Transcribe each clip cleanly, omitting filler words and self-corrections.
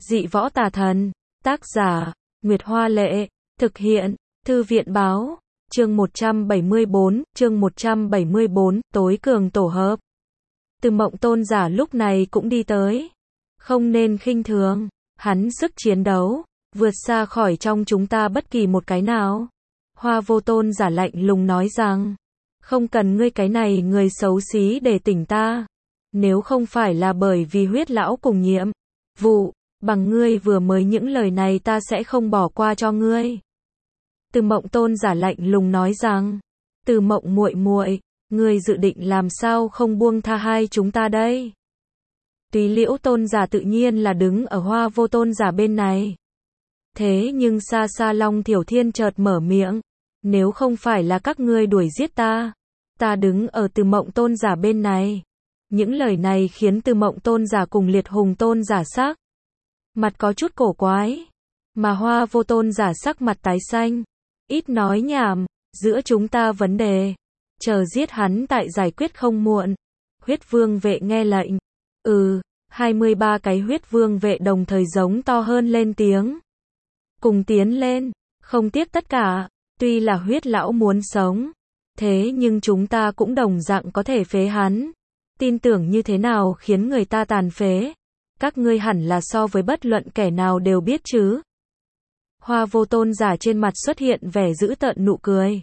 Dị võ tà thần. Tác giả, Nguyệt Hoa Lệ. Thực hiện, Thư viện Báo. Chương 174, tối cường tổ hợp. Từ Mộng tôn giả lúc này cũng đi tới. Không nên khinh thường, hắn sức chiến đấu, vượt xa khỏi trong chúng ta bất kỳ một cái nào. Hoa Vô tôn giả lạnh lùng nói rằng, không cần ngươi cái này người xấu xí để tỉnh ta. Nếu không phải là bởi vì huyết lão cùng nhiệm vụ, bằng ngươi vừa mới những lời này ta sẽ không bỏ qua cho ngươi. Từ Mộng tôn giả lạnh lùng nói rằng, Từ Mộng muội muội, ngươi dự định làm sao không buông tha hai chúng ta đây? Túy Liễu tôn giả tự nhiên là đứng ở Hoa Vô tôn giả bên này. Thế nhưng xa xa Long Thiểu Thiên chợt mở miệng, nếu không phải là các ngươi đuổi giết ta, ta đứng ở Từ Mộng tôn giả bên này. Những lời này khiến Từ Mộng tôn giả cùng Liệt Hùng tôn giả sắc mặt có chút cổ quái, mà Hoa Vô tôn giả sắc mặt tái xanh. Ít nói nhảm, giữa chúng ta vấn đề, chờ giết hắn tại giải quyết không muộn. Huyết vương vệ nghe lệnh. 23 cái huyết vương vệ đồng thời giống to hơn lên tiếng. Cùng tiến lên, không tiếc tất cả. Tuy là huyết lão muốn sống, thế nhưng chúng ta cũng đồng dạng có thể phế hắn. Tin tưởng như thế nào khiến người ta tàn phế? Các ngươi hẳn là so với bất luận kẻ nào đều biết chứ. Hoa Vô tôn giả trên mặt xuất hiện vẻ dữ tợn nụ cười.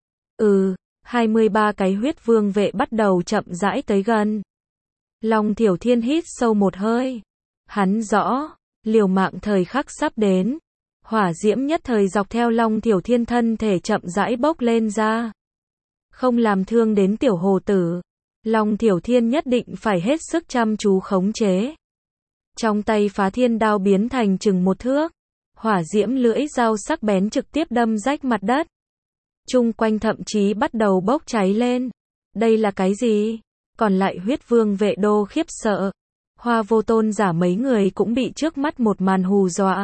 23 cái huyết vương vệ bắt đầu chậm rãi tới gần. Long Thiểu Thiên hít sâu một hơi. Hắn rõ, liều mạng thời khắc sắp đến. Hỏa diễm nhất thời dọc theo Long Thiểu Thiên thân thể chậm rãi bốc lên ra. Không làm thương đến tiểu hồ tử. Long Thiểu Thiên nhất định phải hết sức chăm chú khống chế. Trong tay Phá Thiên đao biến thành chừng một thước. Hỏa diễm lưỡi dao sắc bén trực tiếp đâm rách mặt đất. Chung quanh thậm chí bắt đầu bốc cháy lên. Đây là cái gì? Còn lại huyết vương vệ đô khiếp sợ. Hoa Vô tôn giả mấy người cũng bị trước mắt một màn hù dọa.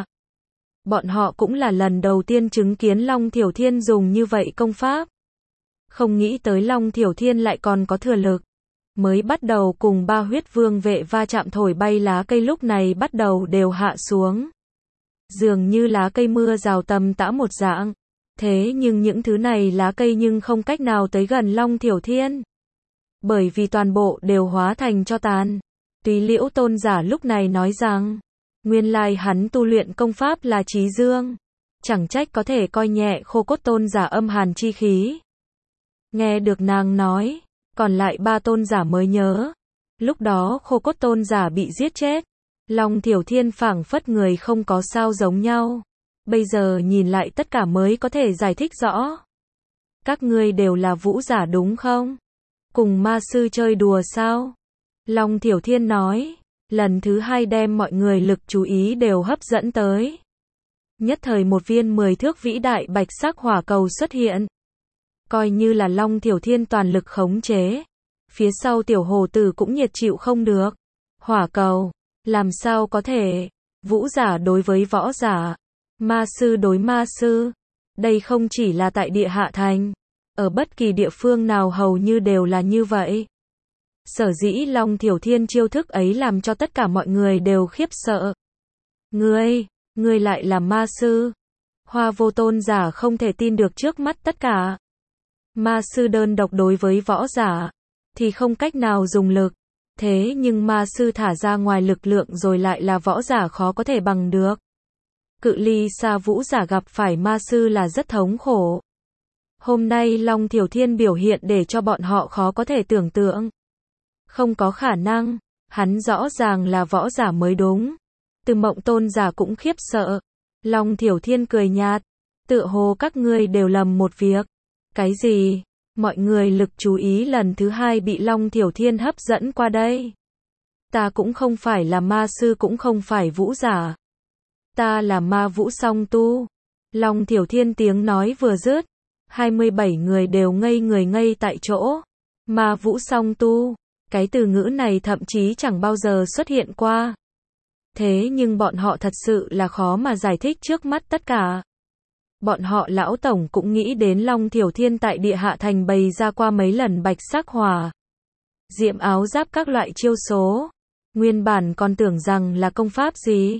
Bọn họ cũng là lần đầu tiên chứng kiến Long Thiểu Thiên dùng như vậy công pháp. Không nghĩ tới Long Thiểu Thiên lại còn có thừa lực. Mới bắt đầu cùng ba huyết vương vệ va chạm thổi bay lá cây lúc này bắt đầu đều hạ xuống. Dường như lá cây mưa rào tầm tã một dạng. Thế nhưng những thứ này lá cây nhưng không cách nào tới gần Long Thiểu Thiên. Bởi vì toàn bộ đều hóa thành tro tàn. Túy Liễu tôn giả lúc này nói rằng, nguyên lai hắn tu luyện công pháp là Chí Dương. Chẳng trách có thể coi nhẹ Khô Cốt tôn giả âm hàn chi khí. Nghe được nàng nói, còn lại ba tôn giả mới nhớ. Lúc đó Khô Cốt tôn giả bị giết chết. Long Thiểu Thiên phảng phất người không có sao giống nhau. Bây giờ nhìn lại tất cả mới có thể giải thích rõ. Các ngươi đều là vũ giả đúng không? Cùng ma sư chơi đùa sao? Long Thiểu Thiên nói. Lần thứ hai đem mọi người lực chú ý đều hấp dẫn tới. Nhất thời một viên 10 thước vĩ đại bạch sắc hỏa cầu xuất hiện. Coi như là Long Thiểu Thiên toàn lực khống chế. Phía sau tiểu hồ tử cũng nhiệt chịu không được. Hỏa cầu, làm sao có thể? Vũ giả đối với võ giả, ma sư đối ma sư. Đây không chỉ là tại địa hạ thành. Ở bất kỳ địa phương nào hầu như đều là như vậy. Sở dĩ Long Thiểu Thiên chiêu thức ấy làm cho tất cả mọi người đều khiếp sợ. Ngươi lại là ma sư. Hoa Vô tôn giả không thể tin được trước mắt tất cả. Ma sư đơn độc đối với võ giả thì không cách nào dùng lực. Thế nhưng ma sư thả ra ngoài lực lượng rồi lại là võ giả khó có thể bằng được. Cự ly xa vũ giả gặp phải ma sư là rất thống khổ. Hôm nay Long Thiểu Thiên biểu hiện để cho bọn họ khó có thể tưởng tượng. Không có khả năng, hắn rõ ràng là võ giả mới đúng. Từ Mộng tôn giả cũng khiếp sợ. Long Thiểu Thiên cười nhạt, tựa hồ các ngươi đều lầm một việc. Cái gì? Mọi người lực chú ý lần thứ hai bị Long Thiểu Thiên hấp dẫn qua đây. Ta cũng không phải là ma sư cũng không phải vũ giả. Ta là ma vũ song tu. Long Thiểu Thiên tiếng nói vừa dứt. 27 người đều ngây người ngây tại chỗ. Ma vũ song tu. Cái từ ngữ này thậm chí chẳng bao giờ xuất hiện qua. Thế nhưng bọn họ thật sự là khó mà giải thích trước mắt tất cả. Bọn họ lão tổng cũng nghĩ đến Long Thiểu Thiên tại địa hạ thành bày ra qua mấy lần bạch sắc hỏa diệm áo giáp các loại chiêu số. Nguyên bản còn tưởng rằng là công pháp gì.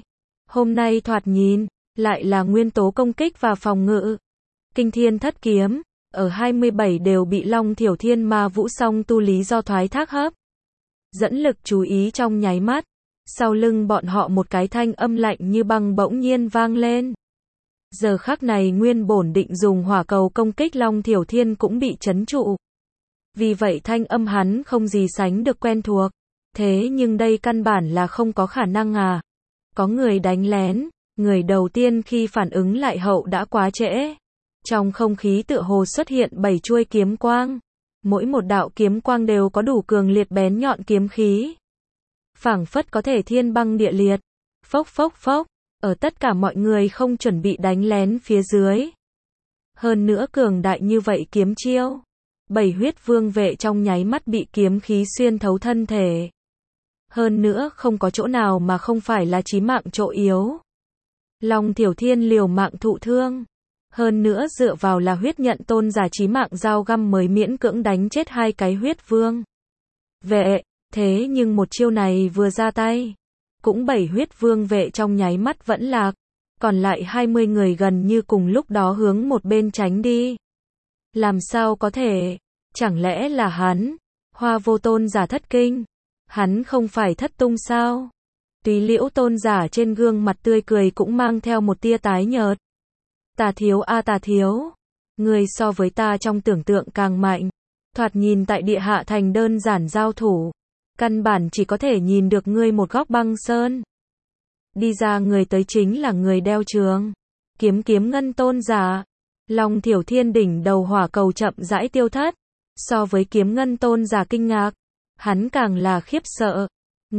Hôm nay thoạt nhìn, lại là nguyên tố công kích và phòng ngự. Kinh thiên thất kiếm, ở 27 đều bị Long Thiểu Thiên ma vũ song tu lý do thoái thác hấp. Dẫn lực chú ý trong nháy mắt. Sau lưng bọn họ một cái thanh âm lạnh như băng bỗng nhiên vang lên. Giờ khắc này nguyên bổn định dùng hỏa cầu công kích Long Thiểu Thiên cũng bị trấn trụ. Vì vậy thanh âm hắn không gì sánh được quen thuộc. Thế nhưng đây căn bản là không có khả năng à. Có người đánh lén, người đầu tiên khi phản ứng lại hậu đã quá trễ. Trong không khí tựa hồ xuất hiện 7 chuôi kiếm quang. Mỗi một đạo kiếm quang đều có đủ cường liệt bén nhọn kiếm khí. Phảng phất có thể thiên băng địa liệt. Phốc phốc phốc, ở tất cả mọi người không chuẩn bị đánh lén phía dưới. Hơn nữa cường đại như vậy kiếm chiêu. 7 huyết vương vệ trong nháy mắt bị kiếm khí xuyên thấu thân thể. Hơn nữa không có chỗ nào mà không phải là chí mạng chỗ yếu. Long Thiểu Thiên liều mạng thụ thương. Hơn nữa dựa vào là huyết nhận tôn giả chí mạng dao găm mới miễn cưỡng đánh chết 2 cái huyết vương vệ. Thế nhưng một chiêu này vừa ra tay, cũng 7 huyết vương vệ trong nháy mắt vẫn lạc. Còn lại 20 người gần như cùng lúc đó hướng một bên tránh đi. Làm sao có thể? Chẳng lẽ là hắn? Hoa vô tôn giả thất kinh. Hắn không phải thất tung sao? Túy Liễu tôn giả trên gương mặt tươi cười cũng mang theo một tia tái nhợt. Tà thiếu a tà thiếu. Người so với ta trong tưởng tượng càng mạnh. Thoạt nhìn tại địa hạ thành đơn giản giao thủ. Căn bản chỉ có thể nhìn được ngươi một góc băng sơn. Đi ra người tới chính là người đeo trường. Kiếm ngân tôn giả. Long Thiểu Thiên đỉnh đầu hỏa cầu chậm rãi tiêu thất. So với kiếm ngân tôn giả kinh ngạc. Hắn càng là khiếp sợ.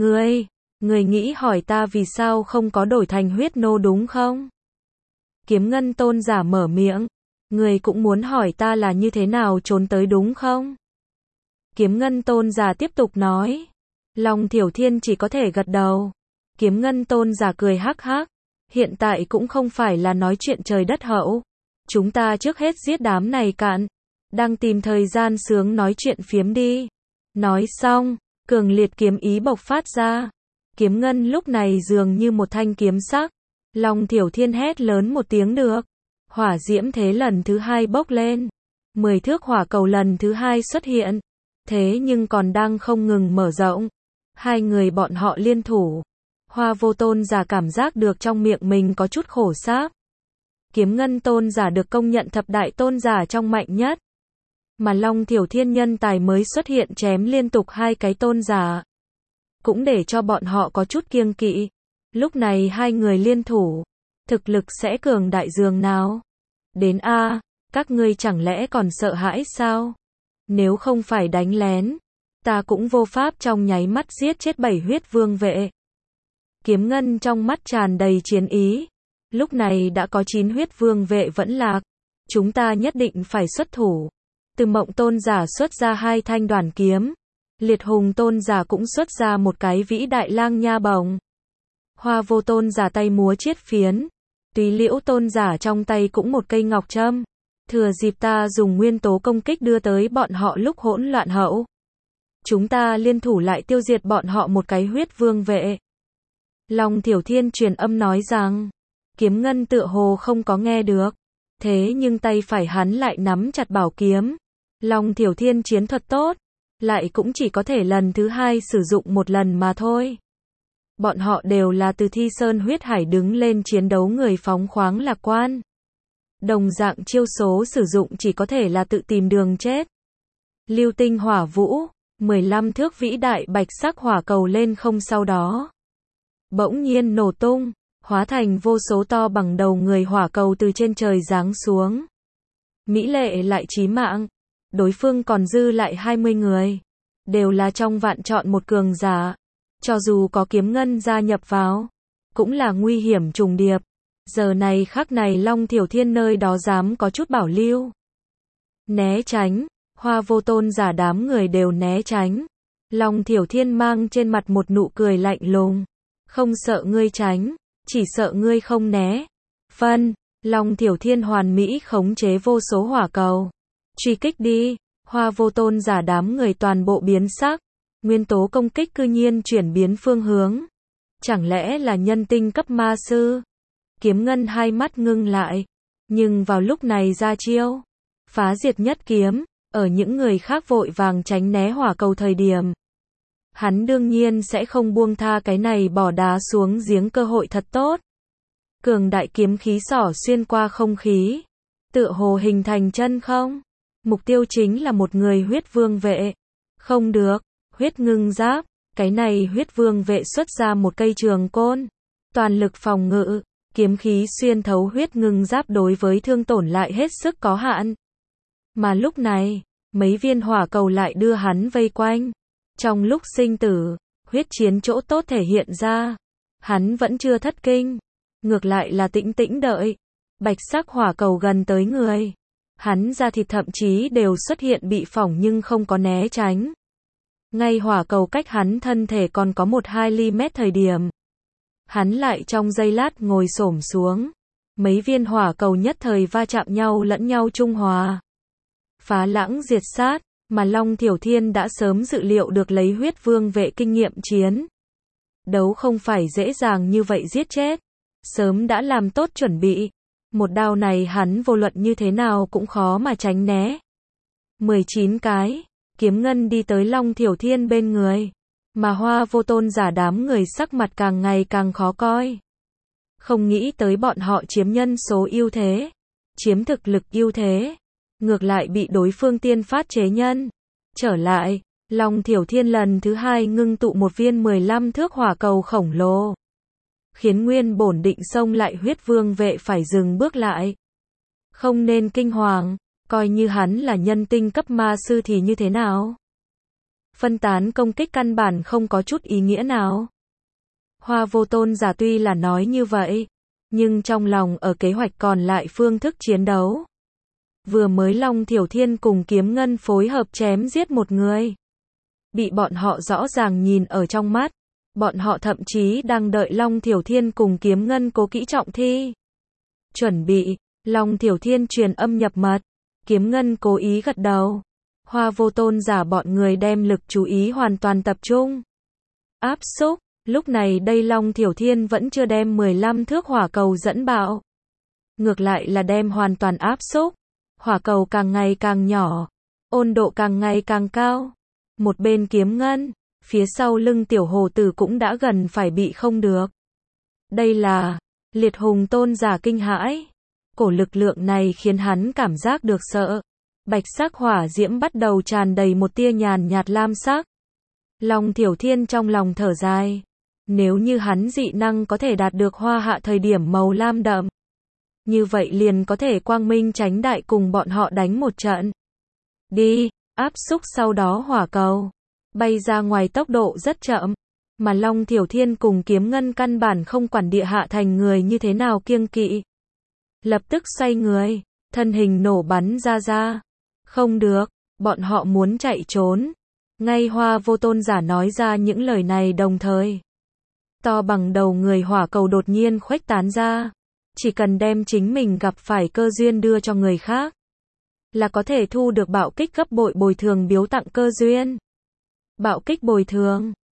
Ngươi nghĩ hỏi ta vì sao không có đổi thành huyết nô đúng không? Kiếm ngân tôn giả mở miệng. Ngươi cũng muốn hỏi ta là như thế nào trốn tới đúng không? Kiếm ngân tôn giả tiếp tục nói. Long Thiểu Thiên chỉ có thể gật đầu. Kiếm ngân tôn giả cười hắc hắc. Hiện tại cũng không phải là nói chuyện trời đất hậu. Chúng ta trước hết giết đám này cạn. Đang tìm thời gian sướng nói chuyện phiếm đi. Nói xong, cường liệt kiếm ý bộc phát ra. Kiếm ngân lúc này dường như một thanh kiếm sắc. Long Thiểu Thiên hét lớn một tiếng được. Hỏa diễm thế lần thứ 2 bốc lên. 10 thước hỏa cầu lần thứ 2 xuất hiện. Thế nhưng còn đang không ngừng mở rộng. 2 người bọn họ liên thủ. Hoa vô tôn giả cảm giác được trong miệng mình có chút khổ sáp. Kiếm ngân tôn giả được công nhận thập đại tôn giả trong mạnh nhất. Mà Long Thiểu Thiên nhân tài mới xuất hiện chém liên tục 2 cái tôn giả. Cũng để cho bọn họ có chút kiêng kỵ. Lúc này 2 người liên thủ. Thực lực sẽ cường đại dường nào? Đến a, các ngươi chẳng lẽ còn sợ hãi sao? Nếu không phải đánh lén, ta cũng vô pháp trong nháy mắt giết chết 7 huyết vương vệ. Kiếm ngân trong mắt tràn đầy chiến ý. Lúc này đã có 9 huyết vương vệ vẫn lạc. Chúng ta nhất định phải xuất thủ. Từ Mộng tôn giả xuất ra 2 thanh đoàn kiếm. Liệt hùng tôn giả cũng xuất ra một cái vĩ đại lang nha bổng. Hoa vô tôn giả tay múa chiết phiến. Túy Liễu tôn giả trong tay cũng một cây ngọc trâm. Thừa dịp ta dùng nguyên tố công kích đưa tới bọn họ lúc hỗn loạn hậu. Chúng ta liên thủ lại tiêu diệt bọn họ một cái huyết vương vệ. Long Thiểu Thiên truyền âm nói rằng. Kiếm ngân tựa hồ không có nghe được. Thế nhưng tay phải hắn lại nắm chặt bảo kiếm. Long Thiểu Thiên chiến thuật tốt. Lại cũng chỉ có thể lần thứ 2 sử dụng một lần mà thôi. Bọn họ đều là từ Thi Sơn huyết hải đứng lên chiến đấu người phóng khoáng lạc quan. Đồng dạng chiêu số sử dụng chỉ có thể là tự tìm đường chết. Lưu tinh hỏa vũ, 15 thước vĩ đại bạch sắc hỏa cầu lên không sau đó. Bỗng nhiên nổ tung, hóa thành vô số to bằng đầu người hỏa cầu từ trên trời giáng xuống. Mỹ lệ lại chí mạng. Đối phương còn dư lại 20 người. Đều là trong vạn chọn một cường giả. Cho dù có kiếm ngân gia nhập vào, cũng là nguy hiểm trùng điệp. Giờ này khắc này Long Thiểu Thiên nơi đó dám có chút bảo lưu. Né tránh, hoa vô tôn giả đám người đều né tránh. Long Thiểu Thiên mang trên mặt một nụ cười lạnh lùng. Không sợ ngươi tránh, chỉ sợ ngươi không né. Phân, Long Thiểu Thiên hoàn mỹ khống chế vô số hỏa cầu. Truy kích đi, hoa vô tôn giả đám người toàn bộ biến sắc. Nguyên tố công kích cư nhiên chuyển biến phương hướng. Chẳng lẽ là nhân tinh cấp ma sư? Kiếm ngân hai mắt ngưng lại. Nhưng vào lúc này ra chiêu. Phá diệt nhất kiếm. Ở những người khác vội vàng tránh né hỏa cầu thời điểm. Hắn đương nhiên sẽ không buông tha cái này bỏ đá xuống giếng cơ hội thật tốt. Cường đại kiếm khí xỏ xuyên qua không khí. Tựa hồ hình thành chân không. Mục tiêu chính là một người huyết vương vệ. Không được. Huyết ngưng giáp. Cái này huyết vương vệ xuất ra một cây trường côn. Toàn lực phòng ngự. Kiếm khí xuyên thấu huyết ngưng giáp đối với thương tổn lại hết sức có hạn. Mà lúc này, mấy viên hỏa cầu lại đưa hắn vây quanh. Trong lúc sinh tử, huyết chiến chỗ tốt thể hiện ra. Hắn vẫn chưa thất kinh. Ngược lại là tĩnh tĩnh đợi. Bạch sắc hỏa cầu gần tới người. Hắn da thịt thậm chí đều xuất hiện bị phỏng nhưng không có né tránh. Ngay hỏa cầu cách hắn thân thể còn có 1-2 mm thời điểm. Hắn lại trong giây lát ngồi xổm xuống. Mấy viên hỏa cầu nhất thời va chạm nhau lẫn nhau trung hòa. Phá lãng diệt sát, mà Long Thiểu Thiên đã sớm dự liệu được lấy huyết vương vệ kinh nghiệm chiến. Đấu không phải dễ dàng như vậy giết chết. Sớm đã làm tốt chuẩn bị. Một đao này hắn vô luận như thế nào cũng khó mà tránh né. 19 cái. Kiếm ngân đi tới Long Thiểu Thiên bên người. Mà Hoa Vô Tôn giả đám người sắc mặt càng ngày càng khó coi. Không nghĩ tới bọn họ chiếm nhân số ưu thế. Chiếm thực lực ưu thế. Ngược lại bị đối phương tiên phát chế nhân. Trở lại, Long Thiểu Thiên lần thứ hai ngưng tụ một viên 15 thước hỏa cầu khổng lồ. Khiến nguyên bổn định xông lại huyết vương vệ phải dừng bước lại. Không nên kinh hoàng, coi như hắn là nhân tinh cấp ma sư thì như thế nào? Phân tán công kích căn bản không có chút ý nghĩa nào. Hoa Vô Tôn giả tuy là nói như vậy, nhưng trong lòng ở kế hoạch còn lại phương thức chiến đấu. Vừa mới Long Thiểu Thiên cùng kiếm ngân phối hợp chém giết một người. Bị bọn họ rõ ràng nhìn ở trong mắt. Bọn họ thậm chí đang đợi Long Thiểu Thiên cùng kiếm ngân cố kỹ trọng thi. Chuẩn bị, Long Thiểu Thiên truyền âm nhập mật. Kiếm ngân cố ý gật đầu. Hoa Vô Tôn giả bọn người đem lực chú ý hoàn toàn tập trung. Áp xúc, lúc này đây Long Thiểu Thiên vẫn chưa đem 15 thước hỏa cầu dẫn bạo. Ngược lại là đem hoàn toàn áp xúc. Hỏa cầu càng ngày càng nhỏ. Ôn độ càng ngày càng cao. Một bên kiếm ngân. Phía sau lưng tiểu hồ tử cũng đã gần phải bị không được. Đây là liệt hùng tôn giả kinh hãi. Cổ lực lượng này khiến hắn cảm giác được sợ. Bạch sắc hỏa diễm bắt đầu tràn đầy một tia nhàn nhạt lam sắc. Long Thiểu Thiên trong lòng thở dài. Nếu như hắn dị năng có thể đạt được hoa hạ thời điểm màu lam đậm. Như vậy liền có thể quang minh tránh đại cùng bọn họ đánh một trận. Đi, áp xúc sau đó hỏa cầu. Bay ra ngoài tốc độ rất chậm. Mà Long Thiểu Thiên cùng kiếm ngân căn bản không quản địa hạ thành người như thế nào kiêng kỵ. Lập tức xoay người, thân hình nổ bắn ra. Không được, bọn họ muốn chạy trốn. Ngay Hoa Vô Tôn giả nói ra những lời này đồng thời. To bằng đầu người hỏa cầu đột nhiên khuếch tán ra. Chỉ cần đem chính mình gặp phải cơ duyên đưa cho người khác. Là có thể thu được bạo kích gấp bội bồi thường biếu tặng cơ duyên. Bạo kích bồi thường.